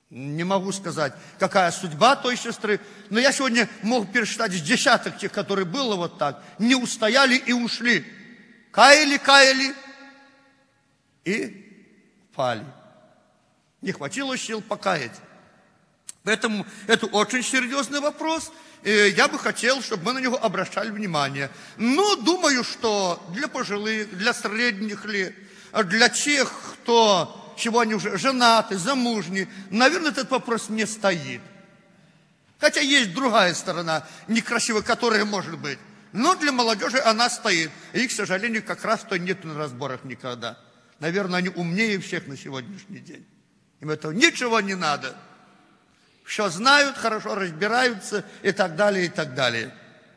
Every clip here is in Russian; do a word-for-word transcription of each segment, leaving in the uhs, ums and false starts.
Не могу сказать, какая судьба той сестры, но я сегодня мог пересчитать с десяток тех, которые было вот так, не устояли и ушли. Каяли, каяли и пали. Не хватило сил покаять. Поэтому это очень серьезный вопрос, и я бы хотел, чтобы мы на него обращали внимание. Но думаю, что для пожилых, для средних лет, для тех, кто... чего они уже женаты, замужние, наверное, этот вопрос не стоит. Хотя есть другая сторона, некрасивая, которая может быть. Но для молодежи она стоит. И, к сожалению, как раз то нет на разборах никогда. Наверное, они умнее всех на сегодняшний день. Им этого ничего не надо. Все знают, хорошо разбираются и так далее, и так далее.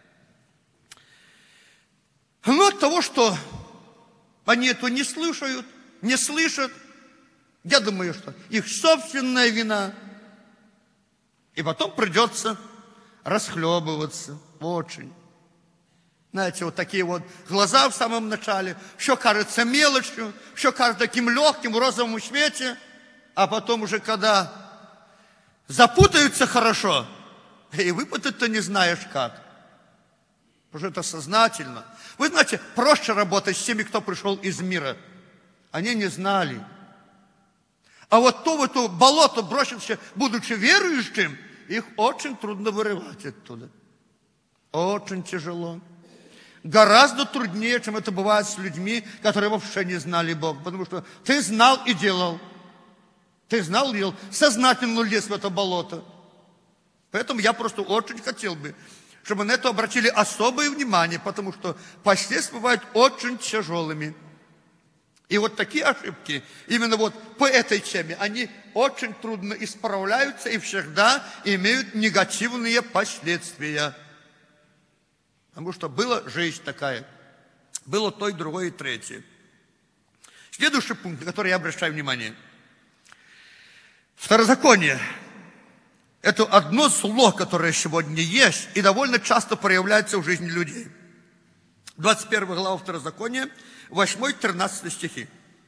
Но от того, что они этого не слышат, не слышат, я думаю, что их собственная вина. И потом придется расхлебываться очень. Знаете, вот такие вот глаза в самом начале, все кажется мелочью, все кажется таким легким в розовом свете, а потом уже когда запутаются хорошо, и выпутать-то не знаешь как. Потому что это сознательно. Вы знаете, проще работать с теми, кто пришел из мира. Они не знали. А вот то в это болото бросившись, будучи верующим, их очень трудно вырывать оттуда. Очень тяжело. Гораздо труднее, чем это бывает с людьми, которые вообще не знали Бога. Потому что ты знал и делал. Ты знал и делал. Сознательно лез в это болото. Поэтому я просто очень хотел бы, чтобы на это обратили особое внимание, потому что последствия бывают очень тяжелыми. И вот такие ошибки, именно вот по этой теме, они очень трудно исправляются и всегда имеют негативные последствия. Потому что была жизнь такая. Было то и другое, и третье. Следующий пункт, на который я обращаю внимание. Второзаконие. Это одно зло, которое сегодня есть и довольно часто проявляется в жизни людей. двадцать первая глава Второзакония, восьмой-тринадцатый стихи.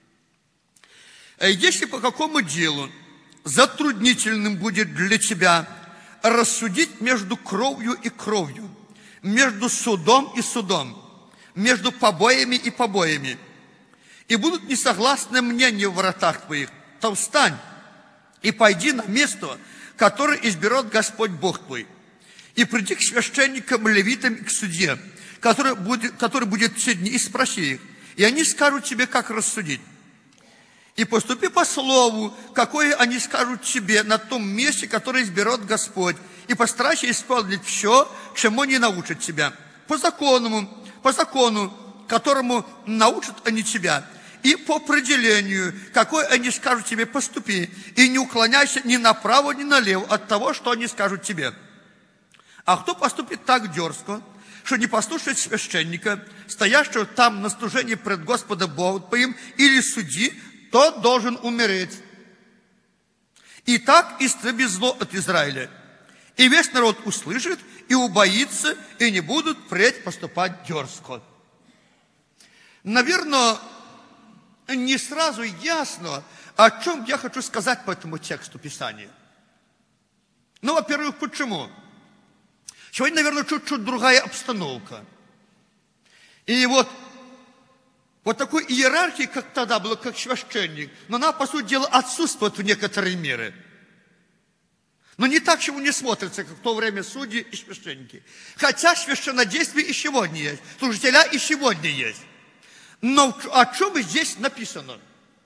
«Если по какому делу затруднительным будет для тебя рассудить между кровью и кровью, между судом и судом, между побоями и побоями, и будут несогласны мнения в вратах твоих, то встань и пойди на место, которое изберет Господь Бог твой, и приди к священникам, левитам и к судье, который будет, который будет все дни, и спроси их, и они скажут тебе, как рассудить. И поступи по слову, какое они скажут тебе на том месте, которое изберет Господь, и постарайся исполнить все, чему они научат тебя. По закону, по закону, которому научат они тебя, и по определению, какое они скажут тебе, поступи, и не уклоняйся ни направо, ни налево от того, что они скажут тебе. А кто поступит так дерзко, что не послушает священника, стоящего там на служении пред Господом Богом твоим, или судьи, тот должен умереть. И так истреби зло от Израиля. И весь народ услышит, и убоится, и не будут впредь поступать дерзко». Наверное, не сразу ясно, о чем я хочу сказать по этому тексту Писания. Ну, во-первых, почему? Сегодня, наверное, чуть-чуть другая обстановка. И вот, вот такой иерархии, как тогда было, как священник, но она, по сути дела, отсутствует в некоторой мере. Но не так, чему не смотрится, как в то время судьи и священники. Хотя священнодействие и сегодня есть, служителя и сегодня есть. Но о чем здесь написано?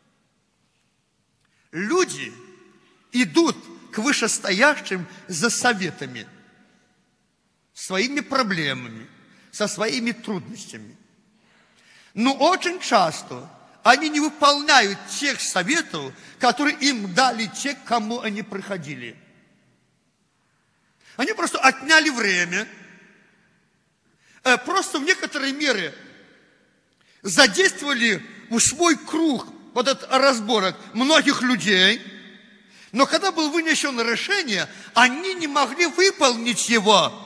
Люди идут к вышестоящим за советами, своими проблемами, со своими трудностями. Но очень часто они не выполняют тех советов, которые им дали те, к кому они приходили. Они просто отняли время, просто в некоторой мере задействовали в свой круг вот этот разборок многих людей, но когда было вынесено решение, они не могли выполнить его.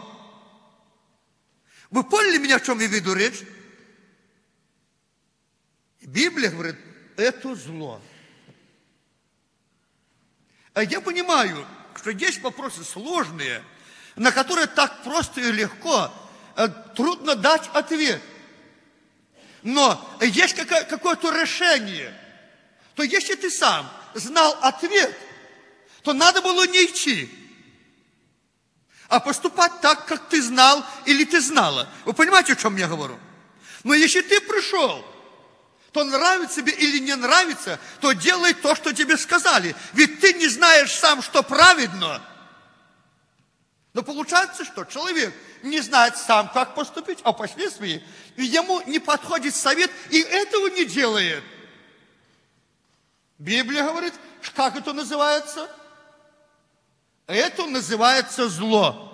Вы поняли меня, о чем я веду речь? Библия говорит, это зло. А я понимаю, что есть вопросы сложные, на которые так просто и легко трудно дать ответ. Но есть какое-то решение, то если ты сам знал ответ, то надо было не идти, а поступать так, как ты знал или ты знала. Вы понимаете, о чем я говорю? Но если ты пришел, то нравится тебе или не нравится, то делай то, что тебе сказали. Ведь ты не знаешь сам, что праведно. Но получается, что человек не знает сам, как поступить, а впоследствии ему не подходит совет и этого не делает. Библия говорит, как это называется? Это называется зло.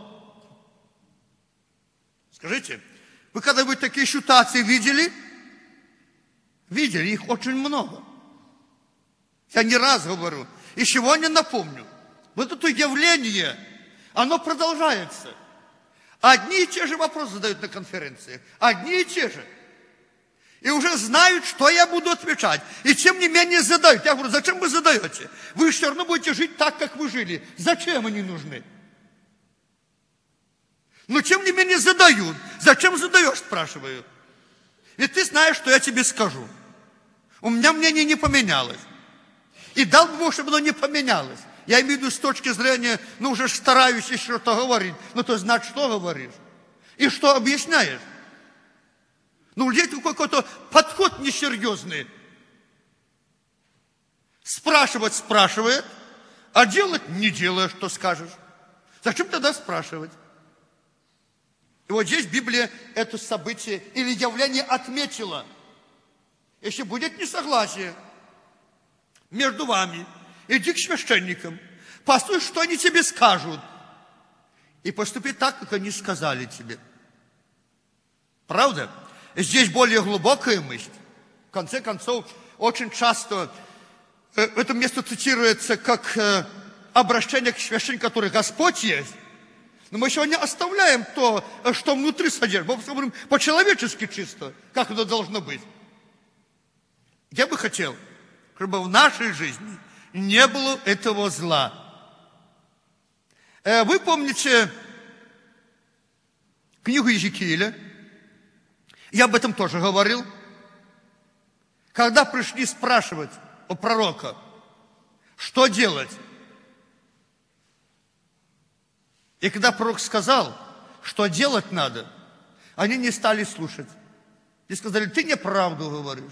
Скажите, вы когда-нибудь такие ситуации видели? Видели, их очень много. Я не раз говорю, и сегодня напомню. Вот это явление, оно продолжается. Одни и те же вопросы задают на конференциях. Одни и те же. И уже знают, что я буду отвечать. И тем не менее задают. Я говорю, зачем вы задаете? Вы все равно будете жить так, как вы жили. Зачем они нужны? Но тем не менее задают. Зачем задаешь, спрашиваю. Ведь ты знаешь, что я тебе скажу. У меня мнение не поменялось. И дал бы Бог, чтобы оно не поменялось. Я имею в виду с точки зрения, ну уже стараюсь еще что-то говорить. Ну то знать, что говоришь. И что объясняешь. Ну, у людей какой-то подход несерьезный. Спрашивать спрашивает, а делать не делаешь, что скажешь. Зачем тогда спрашивать? И вот здесь Библия это событие или явление отметила. Если будет несогласие между вами, иди к священникам, послушай, что они тебе скажут, и поступи так, как они сказали тебе. Правда? Здесь более глубокая мысль. В конце концов, очень часто это место цитируется как обращение к священнику, который Господь есть. Но мы сегодня оставляем то, что внутри содержит. Мы говорим по-человечески чисто, как это должно быть. Я бы хотел, чтобы в нашей жизни не было этого зла. Вы помните книгу Иезекииля? Я об этом тоже говорил. Когда пришли спрашивать у пророка, что делать? И когда пророк сказал, что делать надо, они не стали слушать. И сказали, ты неправду говоришь.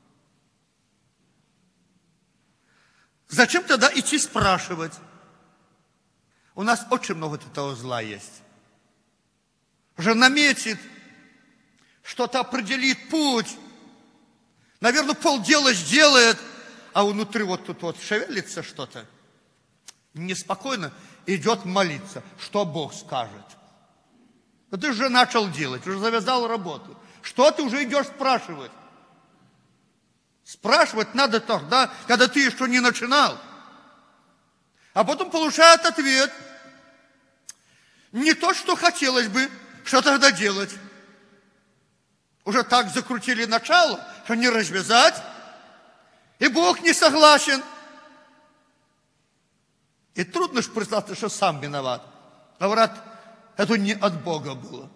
Зачем тогда идти спрашивать? У нас очень много этого зла есть. Уже наметит, что-то определит путь. Наверное, полдела сделает, а внутри вот тут вот шевелится что-то. Неспокойно идет молиться, что Бог скажет. Но ты уже начал делать, уже завязал работу. Что ты уже идешь спрашивать? Спрашивать надо тогда, когда ты еще не начинал. А потом получает ответ. Не то, что хотелось бы, что тогда делать. Уже так закрутили начало, что не развязать. И Бог не согласен. И трудно же признаться, что сам виноват. Говорят, это не от Бога было.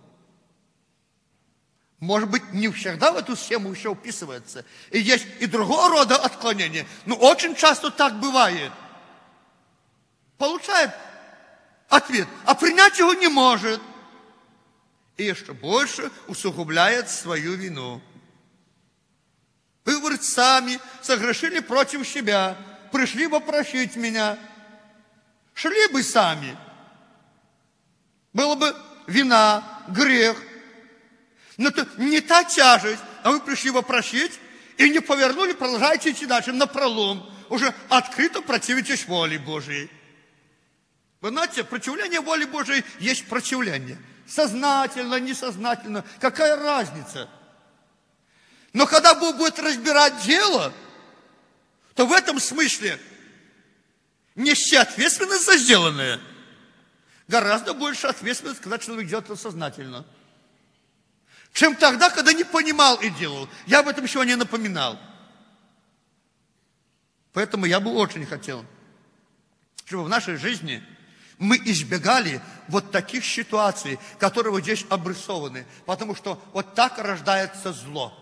Может быть, не всегда в эту схему еще вписывается. И есть и другого рода отклонения. Но очень часто так бывает. Получает ответ, а принять его не может. И еще больше усугубляет свою вину. Вы, говорит, сами согрешили против себя, пришли попросить меня. Шли бы сами. Было бы вина, грех. Но это не та тяжесть, а вы пришли попросить и не повернули, продолжаете идти дальше напролом. Уже открыто противитесь воле Божией. Вы знаете, противление воле Божией есть противление. Сознательно, несознательно. Какая разница? Но когда Бог будет разбирать дело, то в этом смысле нести ответственность за сделанное гораздо больше ответственность, когда человек делает это сознательно, чем тогда, когда не понимал и делал. Я об этом сегодня напоминал. Поэтому я бы очень хотел, чтобы в нашей жизни мы избегали вот таких ситуаций, которые вот здесь обрисованы, потому что вот так рождается зло.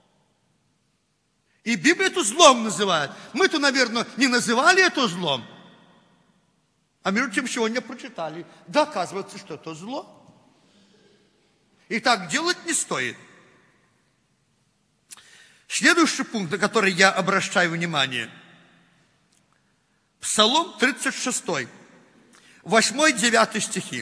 И Библия это злом называет. Мы-то, наверное, не называли это злом, а между тем сегодня прочитали. Да, оказывается, что это зло. И так делать не стоит. Следующий пункт, на который я обращаю внимание. Псалом тридцать шесть, восьмой-девятый стихи.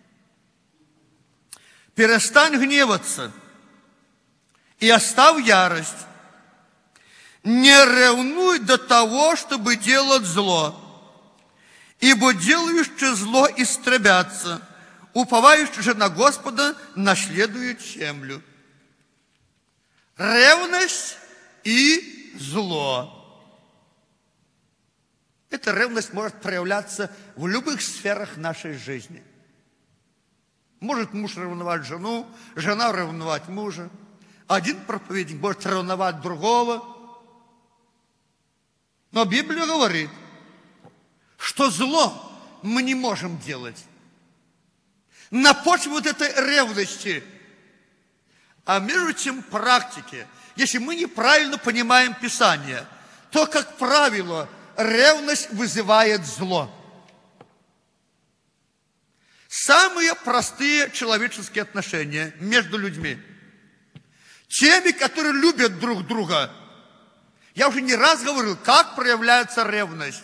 «Перестань гневаться и оставь ярость. Не ревнуй до того, чтобы делать зло, ибо делающие зло истребятся, уповающие же на Господа наследуют землю». Ревность и зло. Эта ревность может проявляться в любых сферах нашей жизни. Может муж ревновать жену, жена ревновать мужа. Один проповедник может ревновать другого. Но Библия говорит, что зло мы не можем делать на почве вот этой ревности. А между тем, в практике, если мы неправильно понимаем Писание, то, как правило, ревность вызывает зло. Самые простые человеческие отношения между людьми, теми, которые любят друг друга. Я уже не раз говорил, как проявляется ревность.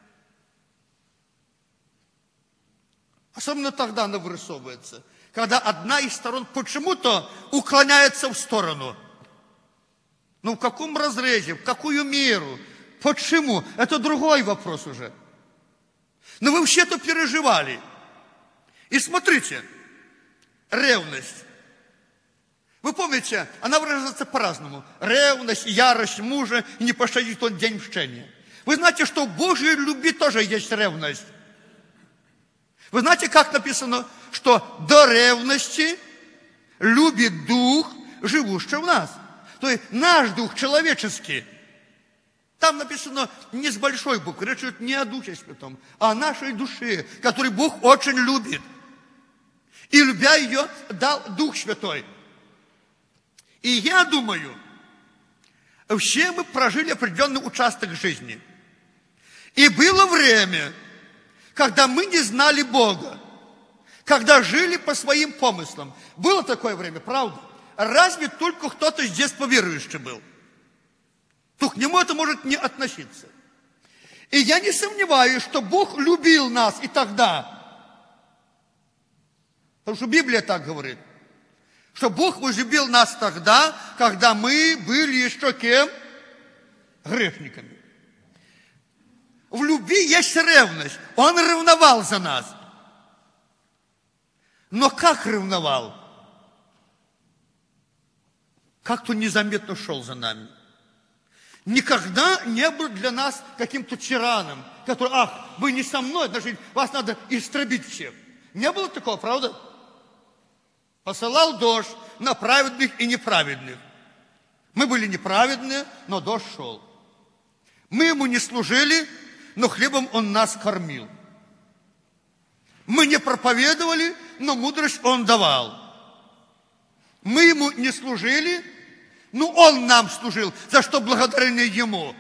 Особенно тогда она вырисовывается, когда одна из сторон почему-то уклоняется в сторону. Ну, в каком разрезе, в какую меру, почему? Это другой вопрос уже. Но вы все это переживали. И смотрите, ревность. Вы помните, она выражается по-разному. Ревность, ярость мужа, и не пощадит он день мщения. Вы знаете, что в Божьей любви тоже есть ревность. Вы знаете, как написано, что до ревности любит дух, живущий в нас. То есть наш дух человеческий. Там написано не с большой буквы, речь идет не о Духе Святом, а о нашей душе, которую Бог очень любит. И любя ее, дал Дух Святой. И я думаю, все мы прожили определенный участок жизни. И было время, когда мы не знали Бога, когда жили по своим помыслам. Было такое время, правда? Разве только кто-то здесь поверующий был? То к нему это может не относиться. И я не сомневаюсь, что Бог любил нас и тогда. Потому что Библия так говорит. Что Бог возлюбил нас тогда, когда мы были еще кем? Грешниками. В любви есть ревность. Он ревновал за нас. Но как ревновал? Как-то незаметно шел за нами. Никогда не был для нас каким-то тираном, который, ах, вы не со мной, значит, вас надо истребить всех. Не было такого, правда? Посылал дождь на праведных и неправедных. Мы были неправедные, но дождь шел. Мы ему не служили, но хлебом он нас кормил. Мы не проповедовали, но мудрость он давал. Мы ему не служили, но он нам служил, за что благодарение ему.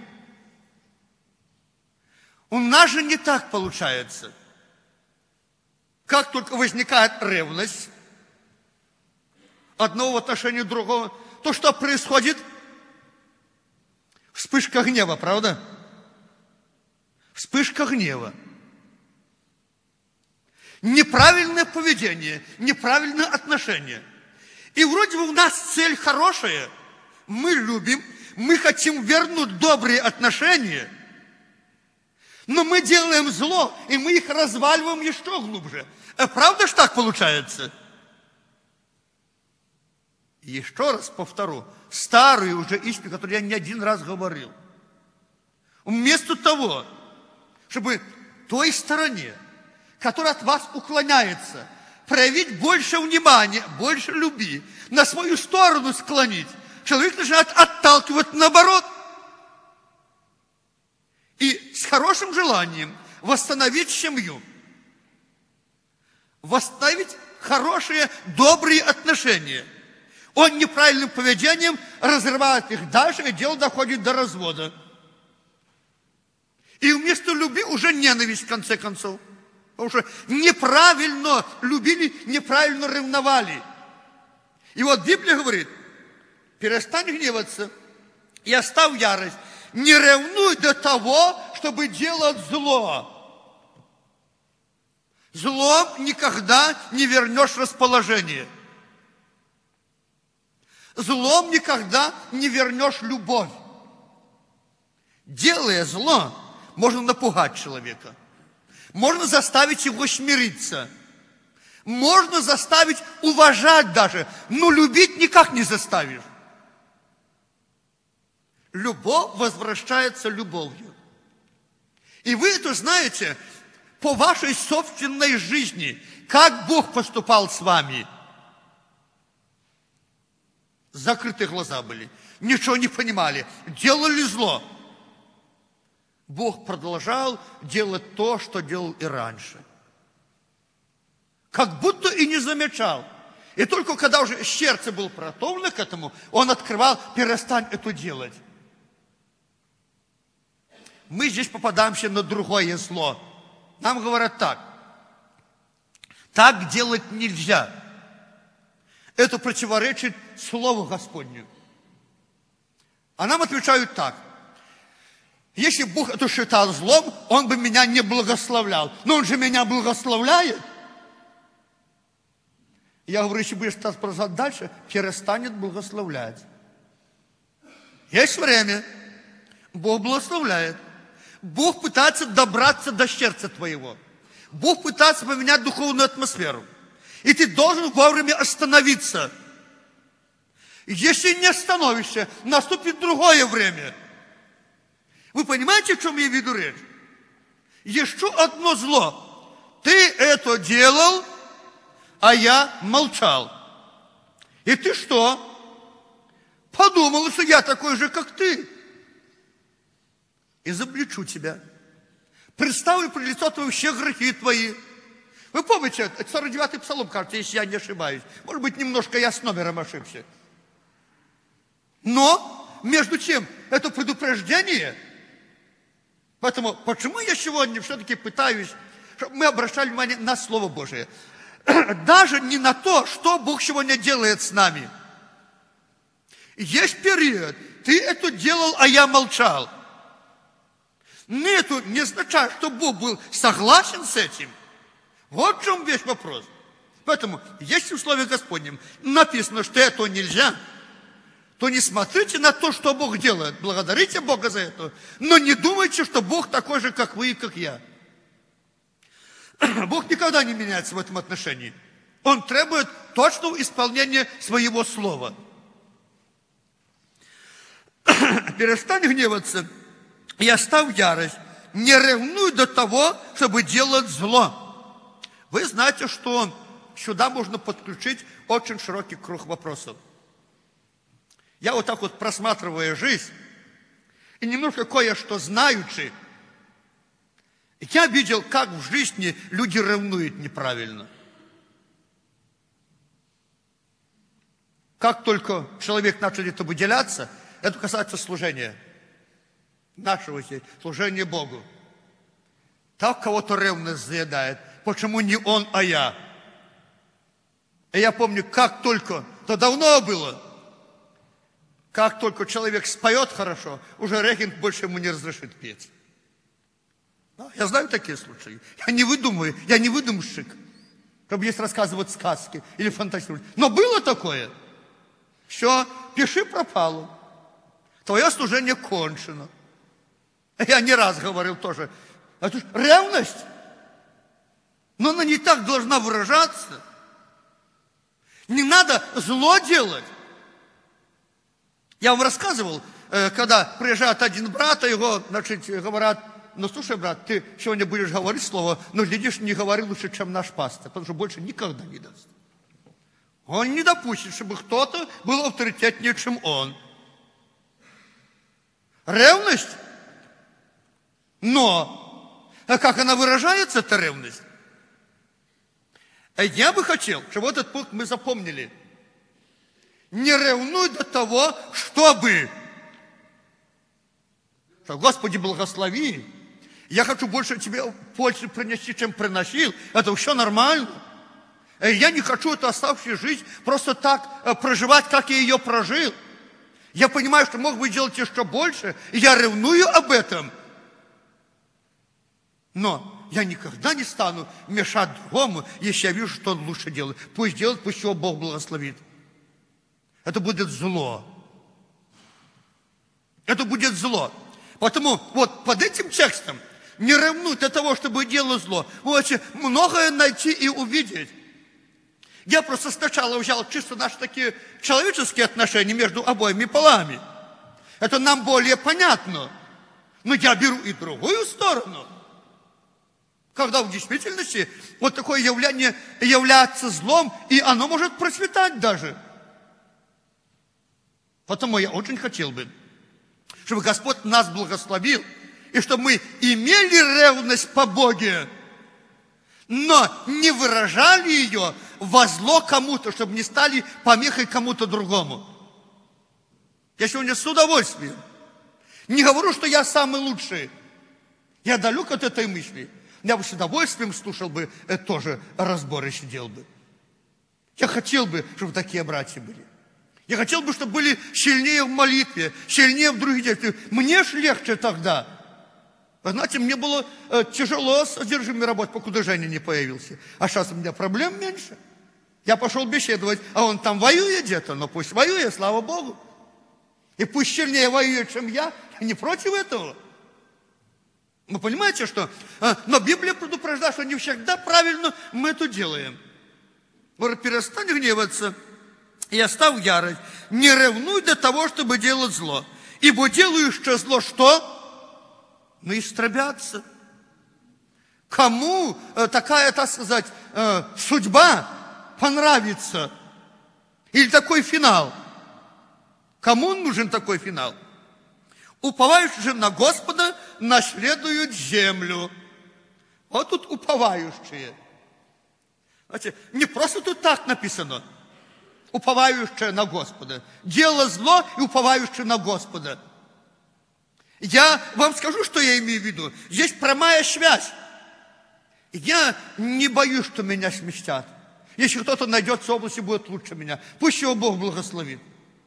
У нас же не так получается. Как только возникает ревность одного в отношении другого, то что происходит? Вспышка гнева, правда? Вспышка гнева. Неправильное поведение, неправильное отношение. И вроде бы у нас цель хорошая. Мы любим, мы хотим вернуть добрые отношения, но мы делаем зло, и мы их разваливаем еще глубже. А правда ж так получается? И еще раз повторю, старую уже истину, которую я не один раз говорил. Вместо того, чтобы той стороне, которая от вас уклоняется, проявить больше внимания, больше любви, на свою сторону склонить, человек начинает отталкивать наоборот. И с хорошим желанием восстановить семью, восстановить хорошие, добрые отношения. Он неправильным поведением разрывает их дальше, и дело доходит до развода. И вместо любви уже ненависть, в конце концов. Потому что неправильно любили, неправильно ревновали. И вот Библия говорит, перестань гневаться и оставь ярость. Не ревнуй до того, чтобы делать зло. Злом никогда не вернешь расположение. Злом никогда не вернешь любовь. Делая зло, можно напугать человека. Можно заставить его смириться. Можно заставить уважать даже. Но любить никак не заставишь. Любовь возвращается любовью. И вы это знаете по вашей собственной жизни, как Бог поступал с вами. Закрытые глаза были, ничего не понимали, делали зло. Бог продолжал делать то, что делал и раньше. Как будто и не замечал. И только когда уже сердце было приготовлено к этому, он открывал: перестань это делать. Мы здесь попадаемся на другое зло. Нам говорят так: так делать нельзя. Это противоречит Слову Господню. А нам отвечают так: если Бог это считал злом, Он бы меня не благословлял. Но Он же меня благословляет. Я говорю, если будешь так продолжать дальше, перестанет благословлять. Есть время. Бог благословляет. Бог пытается добраться до сердца твоего. Бог пытается поменять духовную атмосферу. И ты должен вовремя остановиться. Если не остановишься, наступит другое время. Вы понимаете, о чем я веду речь? Еще одно зло. Ты это делал, а я молчал. И ты что? Подумал, что я такой же, как ты. Изобличу тебя. Представлю пред лицо твое все грехи твои. Вы помните, сорок девятый псалом, кажется, если я не ошибаюсь. Может быть, немножко я с номером ошибся. Но, между тем, это предупреждение. Поэтому, почему я сегодня все-таки пытаюсь, чтобы мы обращали внимание на Слово Божие. Даже не на то, что Бог сегодня делает с нами. Есть период, ты это делал, а я молчал. Но это не означает, что Бог был согласен с этим. Вот в чем весь вопрос. Поэтому, если в Слове Господнем написано, что это нельзя, то не смотрите на то, что Бог делает. Благодарите Бога за это. Но не думайте, что Бог такой же, как вы и как я. Бог никогда не меняется в этом отношении. Он требует точного исполнения своего слова. Перестань гневаться и оставь ярость. Не ревнуй до того, чтобы делать зло. Вы знаете, что сюда можно подключить очень широкий круг вопросов. Я вот так вот просматриваю жизнь, и немножко кое-что знаючи, я видел, как в жизни люди ревнуют неправильно. Как только человек начал это выделяться, это касается служения. Нашего здесь, служения Богу. Так кого-то ревность заедает. Почему не он, а я? И я помню, как только, это давно было, как только человек споет хорошо, уже регент больше ему не разрешит петь. Я знаю такие случаи. Я не выдумываю, я не выдумщик, чтобы здесь рассказывать сказки или фантазировать. Но было такое. Все, пиши пропало. Твое служение кончено. Я не раз говорил тоже. Это же ревность. Но она не так должна выражаться. Не надо зло делать. Я вам рассказывал, когда приезжает один брат, а его, значит, говорят: ну, слушай, брат, ты сегодня будешь говорить слово, но, глядишь, не говори лучше, чем наш пастор, потому что больше никогда не даст. Он не допустит, чтобы кто-то был авторитетнее, чем он. Ревность. Но А как она выражается, эта ревность? Я бы хотел, чтобы этот пункт мы запомнили. Не ревнуй до того, чтобы. Господи, благослови. Я хочу больше тебе пользы принести, чем приносил. Это все нормально. Я не хочу эту оставшуюся жизнь просто так проживать, как я ее прожил. Я понимаю, что мог бы делать еще больше, и я ревную об этом. Но я никогда не стану мешать другому, если я вижу, что он лучше делает. Пусть делает, пусть его Бог благословит. Это будет зло. Это будет зло. Поэтому вот под этим текстом не ревнуй до того, чтобы делать зло. Вы можете многое найти и увидеть. Я просто сначала взял чисто наши такие человеческие отношения между обоими полами. Это нам более понятно. Но я беру и другую сторону. Когда в действительности вот такое явление является злом, и оно может процветать даже. Потому я очень хотел бы, чтобы Господь нас благословил, и чтобы мы имели ревность по Боге, но не выражали ее во зло кому-то, чтобы не стали помехой кому-то другому. Я сегодня с удовольствием не говорю, что я самый лучший. Я далек от этой мысли. Я бы с удовольствием слушал бы, это тоже разбор и сидел бы. Я хотел бы, чтобы такие братья были. Я хотел бы, чтобы были сильнее в молитве, сильнее в других действиях. Мне ж легче тогда. Вы знаете, мне было э, тяжело с одержимой работать, покуда Женя не появился. А сейчас у меня проблем меньше. Я пошел беседовать, а он там воюет где-то. Но пусть воюет, слава Богу. И пусть сильнее воюет, чем я. Я не против этого. Вы понимаете, что? Э, но Библия предупреждает, что не всегда правильно мы это делаем. Говорит, перестань гневаться и оставь ярость. Не ревнуй до того, чтобы делать зло. Ибо делающее зло что? Ну, истребятся. Кому э, такая, так сказать, э, судьба понравится? Или такой финал? Кому нужен такой финал? Уповающие же на Господа наследуют землю. Вот тут уповающие. Знаете, не просто тут так написано. Уповающие на Господа. Дело зло и уповающие на Господа. Я вам скажу, что я имею в виду. Здесь прямая связь. Я не боюсь, что меня сместят. Если кто-то найдется в области, будет лучше меня. Пусть его Бог благословит.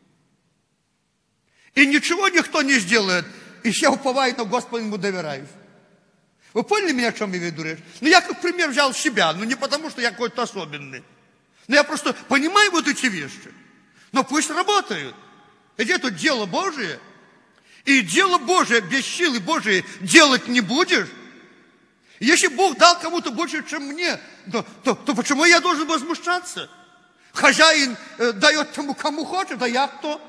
И ничего никто не сделает. И я уповаю на Господа, ему доверяюсь. Вы поняли меня, о чем я веду речь? Ну, я как пример взял себя. Ну, не потому, что я какой-то особенный. Но я просто понимаю вот эти вещи. Но пусть работают. Ведь это дело Божие. И дело Божие без силы Божией делать не будешь. Если Бог дал кому-то больше, чем мне, то, то, то почему я должен возмущаться? Хозяин э, дает тому, кому хочет, а я кто?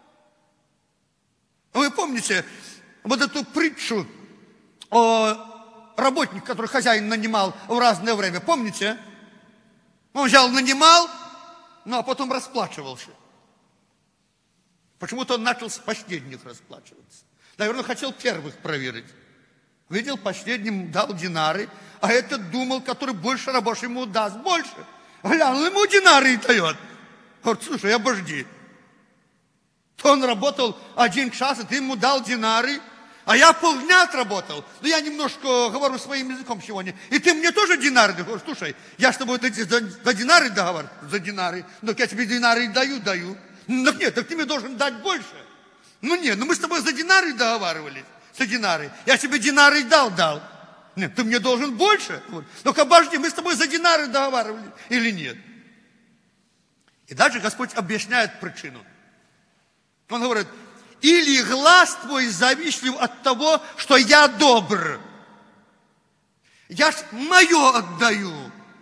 Вы помните вот эту притчу о работнике, который хозяин нанимал в разное время? Помните? Он взял, нанимал, ну а потом расплачивался. Почему-то он начал с последних расплачиваться. Наверное, хотел первых проверить. Видел, последним дал динары, а этот думал, который больше рабочий ему даст, больше. Глянул, ему динары и дает. Говорит, слушай, обожди. То он работал один час, и ты ему дал динары, а я полдня отработал. Ну, я немножко говорю своим языком сегодня. И ты мне тоже динары даешь. Слушай, я с тобой за, за динары договор, за динары. Но я тебе динары даю, даю. Ну, нет, так ты мне должен дать больше. Ну, нет, ну мы с тобой за динары договаривались. За динары. Я тебе динары дал, дал. Нет, ты мне должен больше. Вот. Ну-ка, обожди, мы с тобой за динары договаривались или нет? И дальше Господь объясняет причину. Он говорит, или глаз твой завистлив от того, что я добр. Я ж мое отдаю.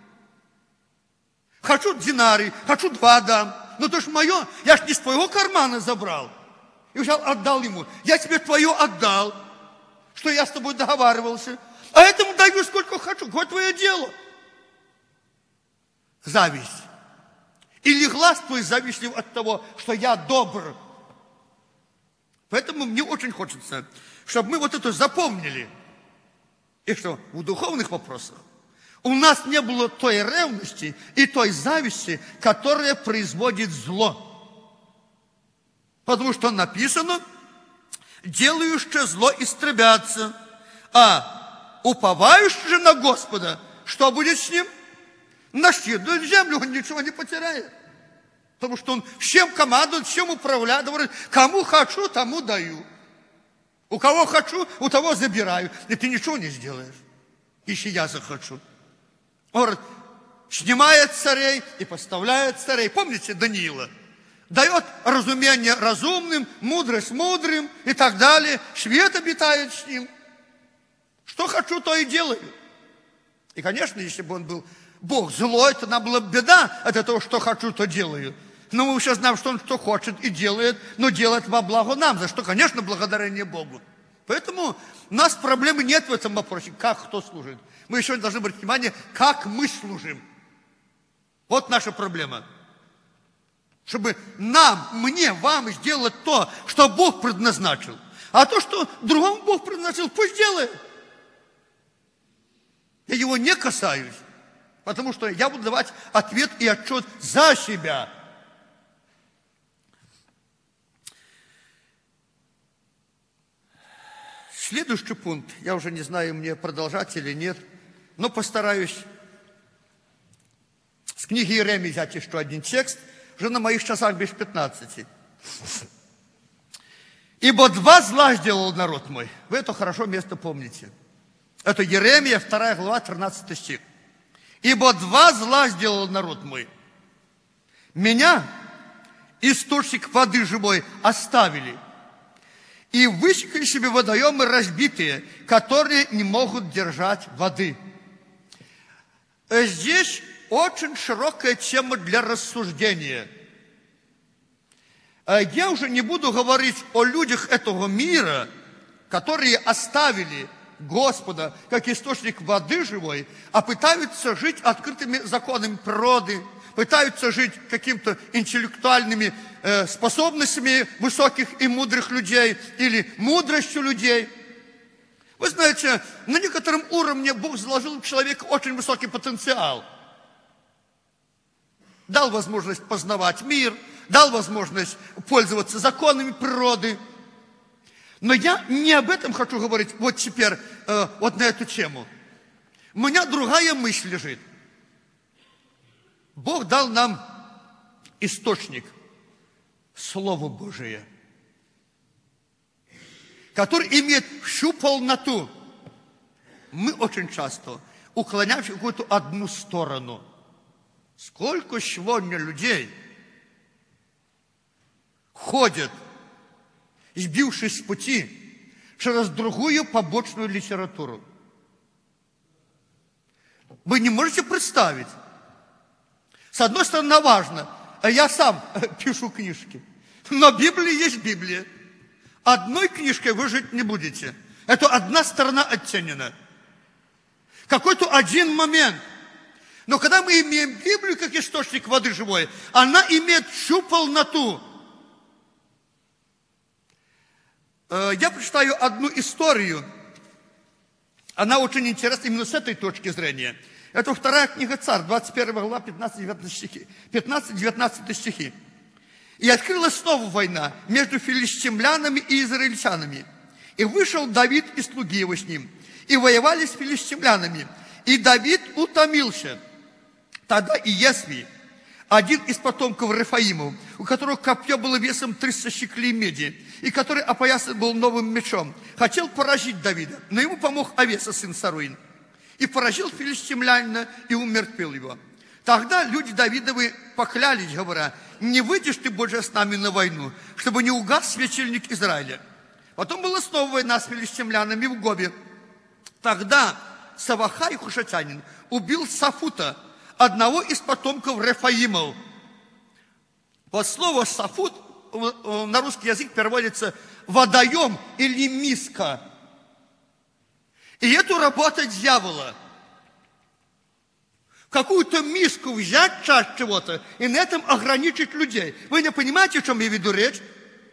Хочу динары, хочу два дам. Но то ж мое, я ж не с твоего кармана забрал. И взял, отдал ему. Я тебе твое отдал, что я с тобой договаривался. А этому даю сколько хочу. Какое твое дело? Зависть. Или глаз твой завистлив от того, что я добр. Поэтому мне очень хочется, чтобы мы вот это запомнили. И что в духовных вопросах у нас не было той ревности и той зависти, которая производит зло. Потому что написано, делающие зло истребятся, а уповающий же на Господа, что будет с ним? Наследует землю, он ничего не потеряет. Потому что он всем командует, всем управляет, говорит, кому хочу, тому даю. У кого хочу, у того забираю. И ты ничего не сделаешь, если я захочу. Он говорит, снимает царей и поставляет царей. Помните Даниила? Дает разумение разумным, мудрость мудрым и так далее. Свет обитает с ним. Что хочу, то и делаю. И, конечно, если бы он был Бог злой, то нам была беда от того, что хочу, то делаю. Но мы сейчас знаем, что он что хочет и делает, но делает во благо нам, за что, конечно, благодарение Богу. Поэтому у нас проблемы нет в этом вопросе, как кто служит. Мы еще должны обратить внимание, как мы служим. Вот наша проблема. Чтобы нам, мне, вам сделать то, что Бог предназначил. А то, что другому Бог предназначил, пусть делает. Я его не касаюсь, потому что я буду давать ответ и отчет за себя. Следующий пункт, я уже не знаю, мне продолжать или нет, но постараюсь с книги Иеремии взять еще один текст, уже на моих часах без пятнадцати. «Ибо два зла сделал народ мой». Вы это хорошо место помните. Это Иеремия, вторая глава, тринадцатый стих. «Ибо два зла сделал народ мой. Меня, источник воды живой, оставили, и высекли себе водоемы разбитые, которые не могут держать воды». Здесь очень широкая тема для рассуждения. Я уже не буду говорить о людях этого мира, которые оставили Господа как источник воды живой, а пытаются жить открытыми законами природы, пытаются жить какими-то интеллектуальными э, способностями высоких и мудрых людей или мудростью людей. Вы знаете, на некотором уровне Бог заложил в человека очень высокий потенциал. Дал возможность познавать мир, дал возможность пользоваться законами природы. Но я не об этом хочу говорить вот теперь, э, вот на эту тему. У меня другая мысль лежит. Бог дал нам источник, Слово Божие, который имеет всю полноту. Мы очень часто уклоняемся в какую-то одну сторону. Сколько сегодня людей ходят, сбившись с пути, через другую побочную литературу. Вы не можете представить. С одной стороны, важно, я сам пишу книжки, но Библия есть Библия. Одной книжкой вы жить не будете. Это одна сторона оттенена. Какой-то один момент. Но когда мы имеем Библию как источник воды живой, она имеет всю полноту. Я прочитаю одну историю. Она очень интересна именно с этой точки зрения. Это вторая книга Царств, двадцать первая глава, пятнадцать-девятнадцать стихи. пятнадцать-девятнадцать стихи. «И открылась снова война между филистимлянами и израильтянами. И вышел Давид и слуги его с ним, и воевали с филистимлянами. И Давид утомился. Тогда Иесви, один из потомков Рефаимов, у которого копье было весом триста щеклей меди, и который опоясан был новым мечом, хотел поразить Давида, но ему помог Авеса, сын Саруин. И поразил филистимлянина, и умертвил его. Тогда люди Давидовы поклялись, говоря, не выйдешь ты больше с нами на войну, чтобы не угас светильник Израиля. Потом была снова война с филистимлянами в Гобе. Тогда Савахай хушатянин убил Сафута, одного из потомков Рефаимов. Вот слово «сафут» на русский язык переводится «водоем» или «миска». И это работа дьявола. Какую-то миску взять, часть чего-то, и на этом ограничить людей. Вы не понимаете, о чем я веду речь?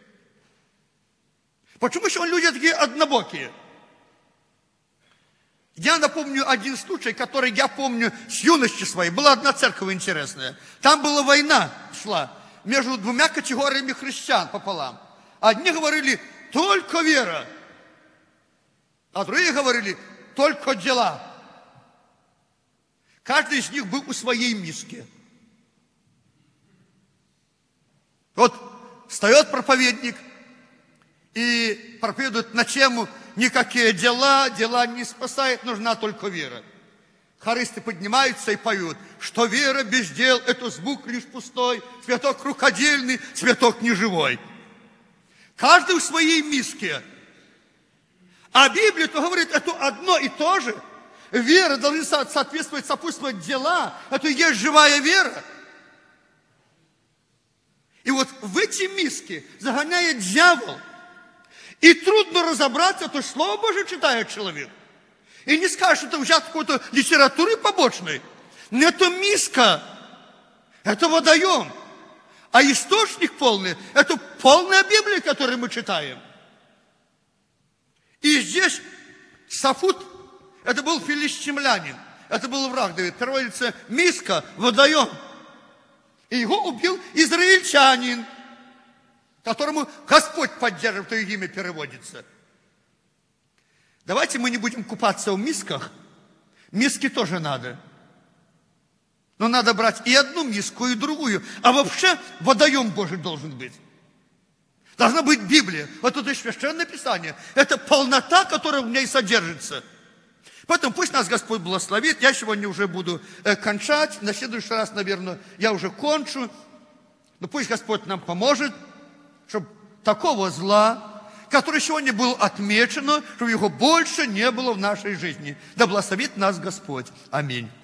Почему еще люди такие однобокие? Я напомню один случай, который я помню с юности своей. Была одна церковь интересная. Там была война шла между двумя категориями христиан пополам. Одни говорили, только вера. А другие говорили, только дела. Каждый из них был у своей миски. Вот встает проповедник и проповедует на тему «Никакие дела, дела не спасают, нужна только вера». Хористы поднимаются и поют, что вера без дел – это звук лишь пустой, цветок рукодельный, цветок неживой. Каждый в своей миске. А Библия-то говорит, это одно и то же. Вера должна соответствовать, сопутствовать дела. Это и есть живая вера. И вот в эти миски загоняет дьявол. И трудно разобраться, то Слово Божие читает человек. И не скажешь, что это взят какой-то литературы побочной. Но это миска, это водоем. А источник полный, это полная Библия, которую мы читаем. И здесь Сафут, это был филистимлянин, это был враг Давид. Переводится миска, водоем. И его убил израильтянин, которому Господь поддерживает, то и имя переводится. Давайте мы не будем купаться в мисках. Миски тоже надо. Но надо брать и одну миску, и другую. А вообще водоем Божий должен быть. Должна быть Библия. Вот это Священное Писание. Это полнота, которая в ней содержится. Поэтому пусть нас Господь благословит. Я сегодня уже буду э, кончать. На следующий раз, наверное, я уже кончу. Но пусть Господь нам поможет, чтобы такого зла, которое сегодня было отмечено, чтобы его больше не было в нашей жизни. Да благословит нас Господь. Аминь.